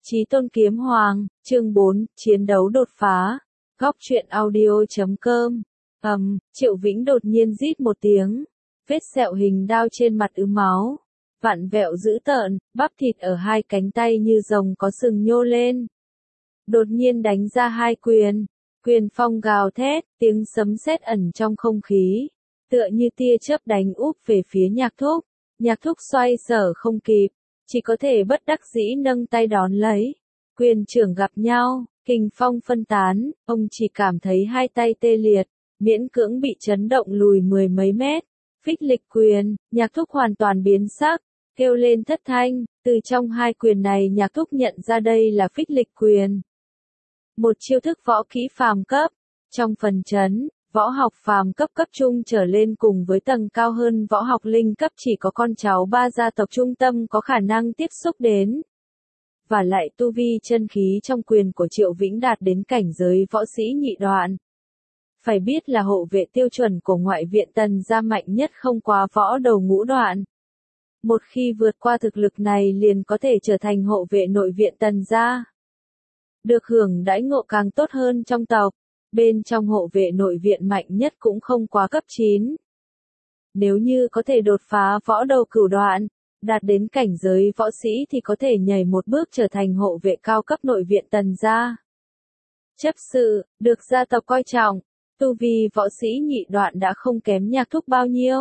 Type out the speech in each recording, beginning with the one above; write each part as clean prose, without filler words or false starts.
Chí tôn kiếm hoàng, chương 4, chiến đấu đột phá. Góc truyện audio.com. Triệu Vĩnh đột nhiên rít một tiếng. Vết sẹo hình đao trên mặt ứ máu. Vặn vẹo dữ tợn, bắp thịt ở hai cánh tay như rồng có sừng nhô lên. Đột nhiên đánh ra hai quyền. Quyền phong gào thét, tiếng sấm sét ẩn trong không khí. Tựa như tia chớp đánh úp về phía Nhạc Thúc. Nhạc Thúc xoay sở không kịp. Chỉ có thể bất đắc dĩ nâng tay đón lấy. Quyền trưởng gặp nhau, kình phong phân tán, ông chỉ cảm thấy hai tay tê liệt, miễn cưỡng bị chấn động lùi mười mấy mét. Phích lịch quyền, Nhạc Thúc hoàn toàn biến sắc, kêu lên thất thanh, từ trong hai quyền này Nhạc Thúc nhận ra đây là phích lịch quyền. Một chiêu thức võ kỹ phàm cấp, trong phần chấn. Võ học phàm cấp cấp trung trở lên cùng với tầng cao hơn võ học linh cấp chỉ có con cháu ba gia tộc trung tâm có khả năng tiếp xúc đến. Và lại tu vi chân khí trong quyền của Triệu Vĩnh đạt đến cảnh giới võ sĩ nhị đoạn. Phải biết là hộ vệ tiêu chuẩn của ngoại viện Tần gia mạnh nhất không quá võ đầu ngũ đoạn. Một khi vượt qua thực lực này liền có thể trở thành hộ vệ nội viện Tần gia. Được hưởng đãi ngộ càng tốt hơn trong tộc. Bên trong hộ vệ nội viện mạnh nhất cũng không quá cấp 9. Nếu như có thể đột phá võ đầu cửu đoạn, đạt đến cảnh giới võ sĩ thì có thể nhảy một bước trở thành hộ vệ cao cấp nội viện Tần gia. Chấp sự, được gia tộc coi trọng, tu vi võ sĩ nhị đoạn đã không kém Nhạc Thúc bao nhiêu.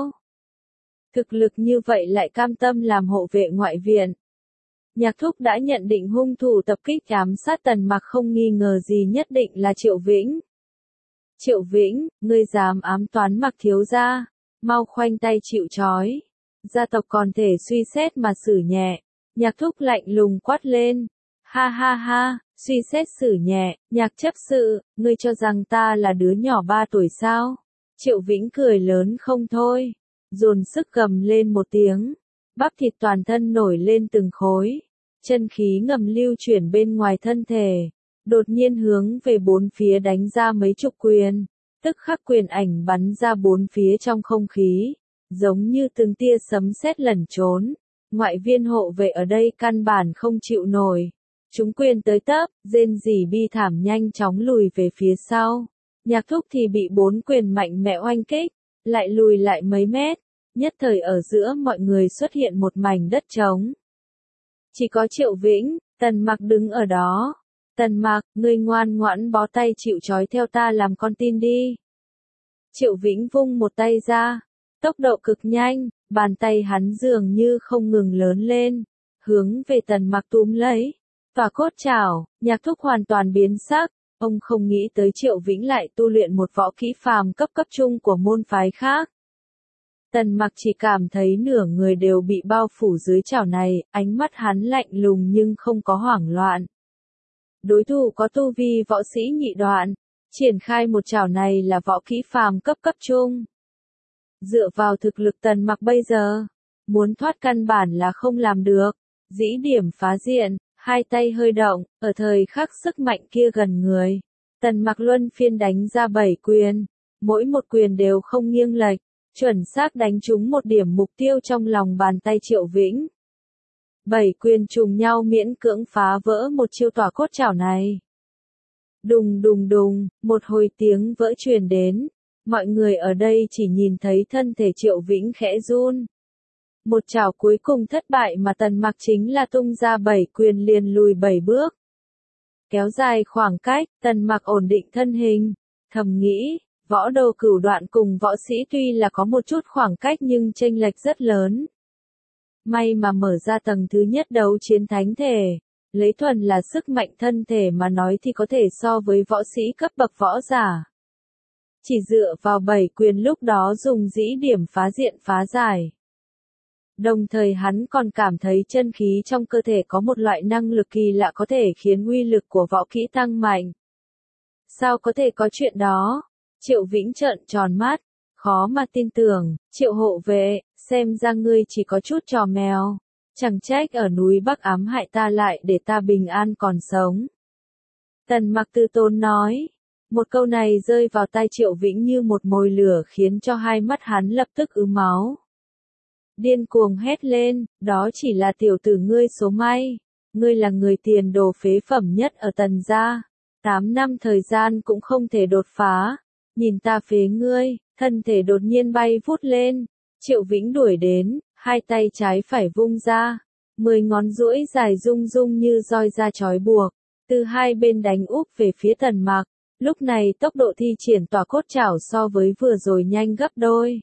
Thực lực như vậy lại cam tâm làm hộ vệ ngoại viện. Nhạc Thúc đã nhận định hung thủ tập kích ám sát Tần Mặc không nghi ngờ gì nhất định là Triệu Vĩnh. Triệu Vĩnh, ngươi dám ám toán Mặc thiếu gia, mau khoanh tay chịu trói. Gia tộc còn thể suy xét mà xử nhẹ. Nhạc Thúc lạnh lùng quát lên. Ha ha ha, suy xét xử nhẹ, Nhạc chấp sự, ngươi cho rằng ta là đứa nhỏ 3 tuổi sao? Triệu Vĩnh cười lớn không thôi, dồn sức gầm lên một tiếng. Bắp thịt toàn thân nổi lên từng khối. Chân khí ngầm lưu chuyển bên ngoài thân thể. Đột nhiên hướng về bốn phía đánh ra mấy chục quyền, tức khắc quyền ảnh bắn ra bốn phía trong không khí, giống như từng tia sấm sét lẩn trốn. Ngoại viên hộ vệ ở đây căn bản không chịu nổi. Chúng quyền tới tấp, rên rỉ bi thảm nhanh chóng lùi về phía sau. Nhạc Thúc thì bị bốn quyền mạnh mẽ oanh kích, lại lùi lại mấy mét. Nhất thời ở giữa mọi người xuất hiện một mảnh đất trống. Chỉ có Triệu Vĩnh, Tần Mặc đứng ở đó. Tần Mặc, ngươi ngoan ngoãn bó tay chịu trói theo ta làm con tin đi. Triệu Vĩnh vung một tay ra, tốc độ cực nhanh, bàn tay hắn dường như không ngừng lớn lên, hướng về Tần Mặc túm lấy. Tỏa cốt chảo, Nhạc Thúc hoàn toàn biến sắc, ông không nghĩ tới Triệu Vĩnh lại tu luyện một võ kỹ phàm cấp trung của môn phái khác. Tần Mặc chỉ cảm thấy nửa người đều bị bao phủ dưới chảo này, ánh mắt hắn lạnh lùng nhưng không có hoảng loạn. Đối thủ có tu vi võ sĩ nhị đoạn, triển khai một chảo này là võ kỹ phàm cấp trung. Dựa vào thực lực Tần Mặc bây giờ, muốn thoát căn bản là không làm được. Dĩ điểm phá diện, hai tay hơi động, ở thời khắc sức mạnh kia gần người. Tần Mặc luân phiên đánh ra 7 quyền, mỗi một quyền đều không nghiêng lệch, chuẩn xác đánh trúng một điểm mục tiêu trong lòng bàn tay Triệu Vĩnh. 7 quyền trùng nhau miễn cưỡng phá vỡ một chiêu tỏa cốt chảo này. Đùng đùng đùng, một hồi tiếng vỡ truyền đến. Mọi người ở đây chỉ nhìn thấy thân thể Triệu Vĩnh khẽ run. Một chảo cuối cùng thất bại mà Tần Mặc chính là tung ra 7 quyền liền lùi 7 bước. Kéo dài khoảng cách, Tần Mặc ổn định thân hình. Thầm nghĩ, võ đầu cửu đoạn cùng võ sĩ tuy là có một chút khoảng cách nhưng chênh lệch rất lớn. May mà mở ra tầng thứ nhất đấu chiến thánh thể, lấy thuần là sức mạnh thân thể mà nói thì có thể so với võ sĩ cấp bậc võ giả. Chỉ dựa vào 7 quyền lúc đó dùng dĩ điểm phá diện phá giải. Đồng thời hắn còn cảm thấy chân khí trong cơ thể có một loại năng lực kỳ lạ có thể khiến uy lực của võ kỹ tăng mạnh. Sao có thể có chuyện đó? Triệu Vĩnh trợn tròn mắt, khó mà tin tưởng. Triệu hộ vệ, xem ra ngươi chỉ có chút trò mèo. Chẳng trách ở núi Bắc ám hại ta lại để ta bình an còn sống. Tần Mặc từ tốn nói. Một câu này rơi vào tai Triệu Vĩnh như một mồi lửa khiến cho hai mắt hắn lập tức ứ máu. Điên cuồng hét lên, đó chỉ là tiểu tử ngươi số may. ngươi là người tiền đồ phế phẩm nhất ở Tần gia. 8 năm thời gian cũng không thể đột phá. Nhìn ta phế ngươi, thân thể đột nhiên bay vút lên. Triệu Vĩnh đuổi đến, hai tay trái phải vung ra. 10 ngón duỗi dài rung rung như roi da trói buộc. Từ hai bên đánh úp về phía Tần Mặc. Lúc này tốc độ thi triển tỏa cốt trảo so với vừa rồi nhanh gấp đôi.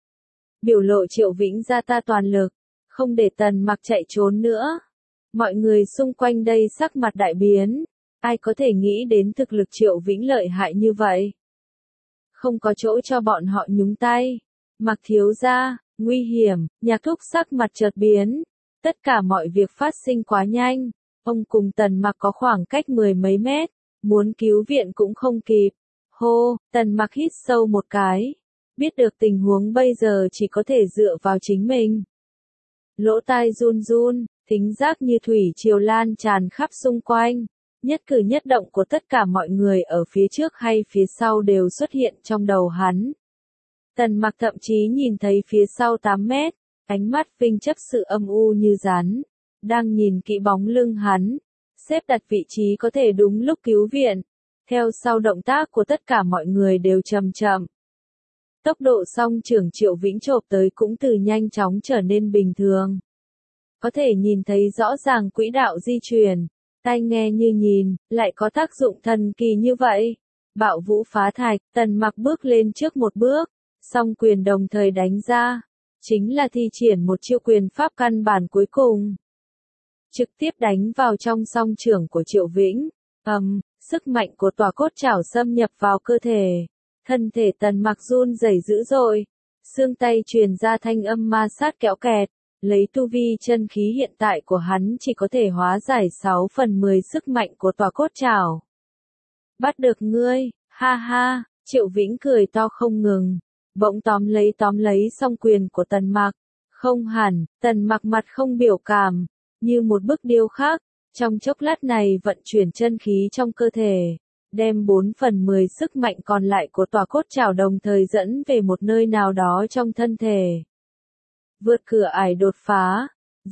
Biểu lộ Triệu Vĩnh ra ta toàn lực, không để Tần Mặc chạy trốn nữa. Mọi người xung quanh đây sắc mặt đại biến, ai có thể nghĩ đến thực lực Triệu Vĩnh lợi hại như vậy. Không có chỗ cho bọn họ nhúng tay. Mặc thiếu gia, nguy hiểm, Nhạc Thúc sắc mặt chợt biến. Tất cả mọi việc phát sinh quá nhanh, ông cùng Tần Mặc có khoảng cách 10 mấy mét, muốn cứu viện cũng không kịp. Hô, Tần Mặc hít sâu một cái. Biết được tình huống bây giờ chỉ có thể dựa vào chính mình. Lỗ tai run run, thính giác như thủy triều lan tràn khắp xung quanh. Nhất cử nhất động của tất cả mọi người ở phía trước hay phía sau đều xuất hiện trong đầu hắn. Tần Mặc thậm chí nhìn thấy phía sau 8 mét, ánh mắt Vinh chấp sự âm u như rắn, đang nhìn kỹ bóng lưng hắn, xếp đặt vị trí có thể đúng lúc cứu viện. Theo sau động tác của tất cả mọi người đều chậm chậm. Tốc độ song trưởng Triệu Vĩnh chộp tới cũng từ nhanh chóng trở nên bình thường. Có thể nhìn thấy rõ ràng quỹ đạo di chuyển, tai nghe như nhìn, lại có tác dụng thần kỳ như vậy. Bạo vũ phá thạch, Tần Mặc bước lên trước một bước, song quyền đồng thời đánh ra, chính là thi triển một chiêu quyền pháp căn bản cuối cùng. Trực tiếp đánh vào trong song trưởng của Triệu Vĩnh, sức mạnh của tỏa cốt trảo xâm nhập vào cơ thể. Thân thể Tần Mặc run rẩy dữ dội, xương tay truyền ra thanh âm ma sát kéo kẹt, lấy tu vi chân khí hiện tại của hắn chỉ có thể hóa giải 6/10 sức mạnh của tỏa cốt trảo. Bắt được ngươi, ha ha, Triệu Vĩnh cười to không ngừng, bỗng tóm lấy song quyền của Tần Mặc. Không hẳn, Tần Mặc mặt không biểu cảm, như một bức điêu khắc, trong chốc lát này vận chuyển chân khí trong cơ thể, đem 4/10 sức mạnh còn lại của tỏa cốt trảo đồng thời dẫn về một nơi nào đó trong thân thể. Vượt cửa ải đột phá,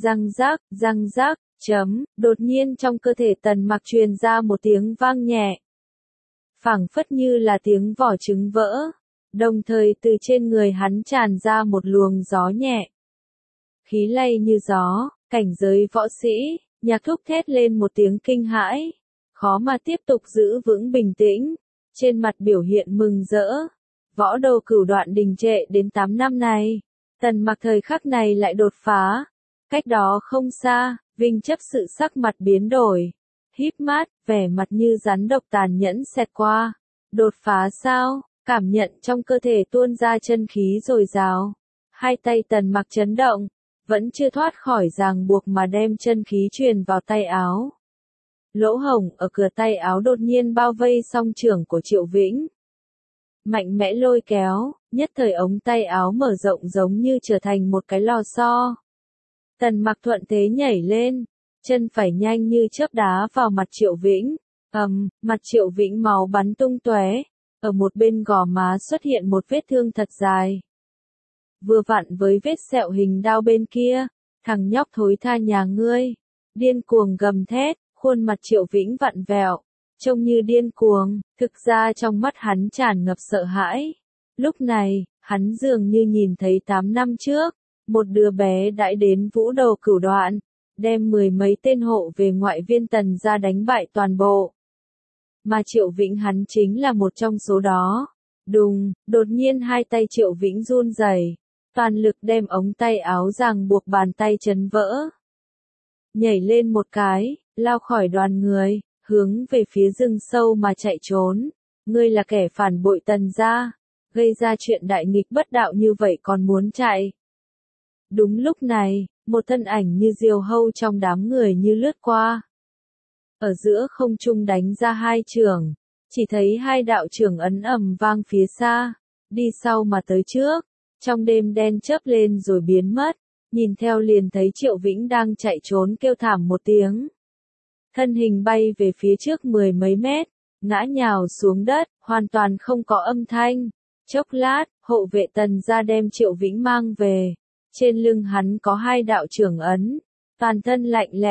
răng rác, đột nhiên trong cơ thể Tần Mặc truyền ra một tiếng vang nhẹ. Phảng phất như là tiếng vỏ trứng vỡ, đồng thời từ trên người hắn tràn ra một luồng gió nhẹ. Khí lay như gió, cảnh giới võ sĩ, Nhạc Thúc thét lên một tiếng kinh hãi, khó mà tiếp tục giữ vững bình tĩnh, trên mặt biểu hiện mừng rỡ. Võ đồ cửu đoạn đình trệ đến 8 năm này, Tần Mặc thời khắc này lại đột phá. Cách đó không xa, Vinh chấp sự sắc mặt biến đổi, híp mắt, vẻ mặt như rắn độc tàn nhẫn xẹt qua. Đột phá sao? Cảm nhận trong cơ thể tuôn ra chân khí dồi dào. Hai tay Tần Mặc chấn động, vẫn chưa thoát khỏi ràng buộc mà đem chân khí truyền vào tay áo. Lỗ hổng ở cửa tay áo đột nhiên bao vây song trưởng của Triệu Vĩnh. Mạnh mẽ lôi kéo, nhất thời ống tay áo mở rộng giống như trở thành một cái lò xo. Tần Mặc thuận thế nhảy lên, chân phải nhanh như chớp đá vào mặt Triệu Vĩnh. Mặt Triệu Vĩnh máu bắn tung tóe, ở một bên gò má xuất hiện một vết thương thật dài. Vừa vặn với vết sẹo hình đao bên kia, thằng nhóc thối tha nhà ngươi, điên cuồng gầm thét, khuôn mặt Triệu Vĩnh vặn vẹo, trông như điên cuồng, thực ra trong mắt hắn tràn ngập sợ hãi. Lúc này, hắn dường như nhìn thấy 8 năm trước, một đứa bé đãi đến vũ đồ cửu đoạn, đem 10 mấy tên hộ về ngoại viên Tần ra đánh bại toàn bộ. Mà Triệu Vĩnh hắn chính là một trong số đó. Đùng, đột nhiên hai tay Triệu Vĩnh run rẩy, toàn lực đem ống tay áo ràng buộc bàn tay chấn vỡ. Nhảy lên một cái, lao khỏi đoàn người, hướng về phía rừng sâu mà chạy trốn. Ngươi là kẻ phản bội Tần gia, gây ra chuyện đại nghịch bất đạo như vậy còn muốn chạy. Đúng lúc này, một thân ảnh như diều hâu trong đám người như lướt qua. Ở giữa không trung đánh ra hai chưởng, chỉ thấy hai đạo chưởng ấn ầm vang phía xa, đi sau mà tới trước, trong đêm đen chớp lên rồi biến mất, nhìn theo liền thấy Triệu Vĩnh đang chạy trốn kêu thảm một tiếng. Thân hình bay về phía trước 10 mấy mét, ngã nhào xuống đất, hoàn toàn không có âm thanh. Chốc lát, hộ vệ Tần gia đem Triệu Vĩnh mang về, trên lưng hắn có hai đạo chưởng ấn, toàn thân lạnh lẽo,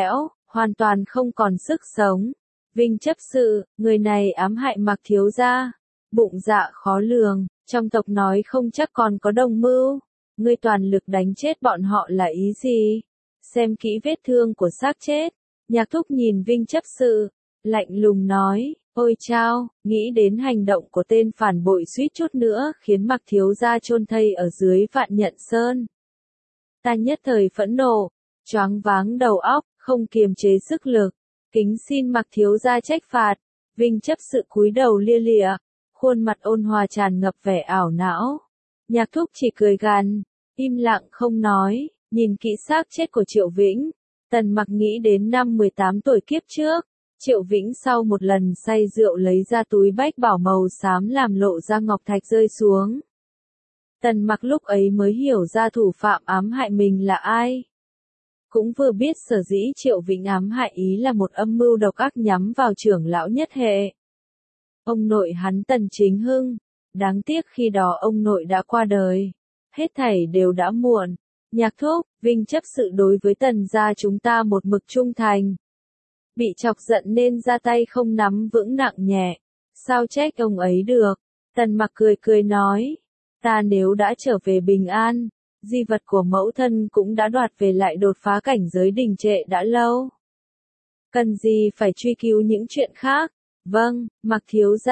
hoàn toàn không còn sức sống. Vinh chấp sự, người này ám hại Mạc thiếu gia, bụng dạ khó lường, trong tộc nói không chắc còn có đồng mưu. Ngươi toàn lực đánh chết bọn họ là ý gì? Xem kỹ vết thương của xác chết. Nhạc thúc nhìn Vinh chấp sự, lạnh lùng nói, ôi chao, nghĩ đến hành động của tên phản bội suýt chút nữa khiến Mạc thiếu gia chôn thây ở dưới Vạn Nhận Sơn. Ta nhất thời phẫn nộ, choáng váng đầu óc, không kiềm chế sức lực, kính xin Mạc thiếu gia trách phạt. Vinh chấp sự cúi đầu lia lịa, khuôn mặt ôn hòa tràn ngập vẻ ảo não. Nhạc thúc chỉ cười gằn, im lặng không nói, nhìn kỹ xác chết của Triệu Vĩnh. Tần Mặc nghĩ đến năm 18 tuổi kiếp trước, Triệu Vĩnh sau một lần say rượu lấy ra túi bách bảo màu xám làm lộ ra ngọc thạch rơi xuống. Tần Mặc lúc ấy mới hiểu ra thủ phạm ám hại mình là ai. Cũng vừa biết sở dĩ Triệu Vĩnh ám hại ý là một âm mưu độc ác nhắm vào trưởng lão nhất hệ. Ông nội hắn Tần Chính Hưng, đáng tiếc khi đó ông nội đã qua đời. Hết thảy đều đã muộn. Nhạc thúc, Vinh chấp sự đối với Tần gia chúng ta một mực trung thành. Bị chọc giận nên ra tay không nắm vững nặng nhẹ. Sao trách ông ấy được? Tần Mặc cười cười nói. Ta nếu đã trở về bình an, di vật của mẫu thân cũng đã đoạt về lại đột phá cảnh giới đình trệ đã lâu. Cần gì phải truy cứu những chuyện khác? Vâng, Mạc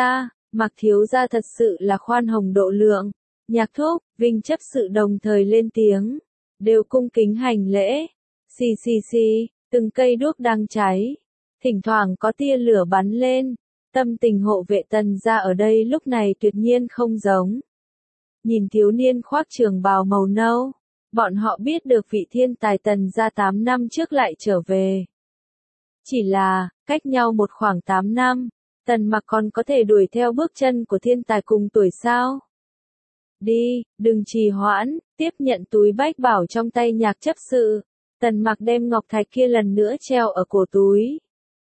thiếu gia thật sự là khoan hồng độ lượng. Nhạc thúc, Vinh chấp sự đồng thời lên tiếng, đều cung kính hành lễ. Xì xì xì, từng cây đuốc đang cháy, thỉnh thoảng có tia lửa bắn lên. Tâm tình hộ vệ Tần gia ở đây lúc này tuyệt nhiên không giống. Nhìn thiếu niên khoác trường bào màu nâu, bọn họ biết được vị thiên tài Tần gia 8 năm trước lại trở về. Chỉ là, cách nhau một khoảng 8 năm, Tần Mặc còn có thể đuổi theo bước chân của thiên tài cùng tuổi sao? Đi, đừng trì hoãn, tiếp nhận túi bách bảo trong tay nhạc chấp sự. Tần Mặc đem ngọc thạch kia lần nữa treo ở cổ túi.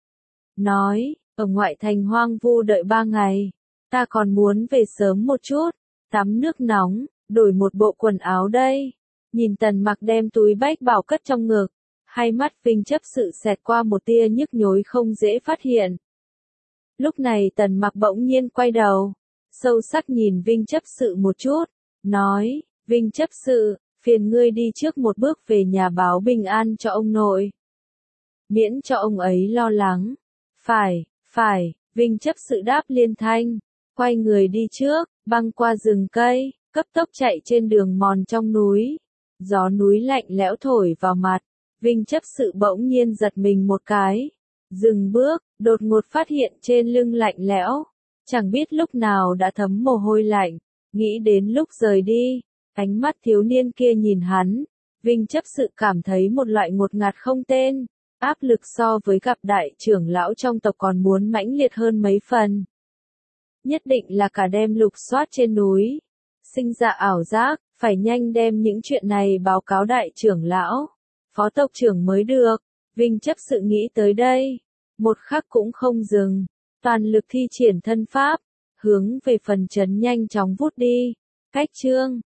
Nói, ở ngoại thành hoang vu đợi 3 ngày. Ta còn muốn về sớm một chút, tắm nước nóng, đổi một bộ quần áo đây. Nhìn Tần Mặc đem túi bách bảo cất trong ngực. Hai mắt Vinh chấp sự xẹt qua một tia nhức nhối không dễ phát hiện. Lúc này Tần Mặc bỗng nhiên quay đầu, sâu sắc nhìn Vinh chấp sự một chút, nói, Vinh chấp sự, phiền ngươi đi trước một bước về nhà báo bình an cho ông nội. Miễn cho ông ấy lo lắng. Phải, Vinh chấp sự đáp liên thanh, quay người đi trước, băng qua rừng cây, cấp tốc chạy trên đường mòn trong núi. Gió núi lạnh lẽo thổi vào mặt, Vinh chấp sự bỗng nhiên giật mình một cái. Dừng bước, đột ngột phát hiện trên lưng lạnh lẽo. Chẳng biết lúc nào đã thấm mồ hôi lạnh. Nghĩ đến lúc rời đi, ánh mắt thiếu niên kia nhìn hắn. Vinh chấp sự cảm thấy một loại ngột ngạt không tên. Áp lực so với gặp đại trưởng lão trong tộc còn muốn mãnh liệt hơn mấy phần. Nhất định là cả đêm lục soát trên núi. Sinh ra ảo giác, phải nhanh đem những chuyện này báo cáo đại trưởng lão, phó tộc trưởng mới được. Vinh chấp sự nghĩ tới đây, một khắc cũng không dừng, toàn lực thi triển thân pháp, hướng về phần trấn nhanh chóng vút đi. Cách chương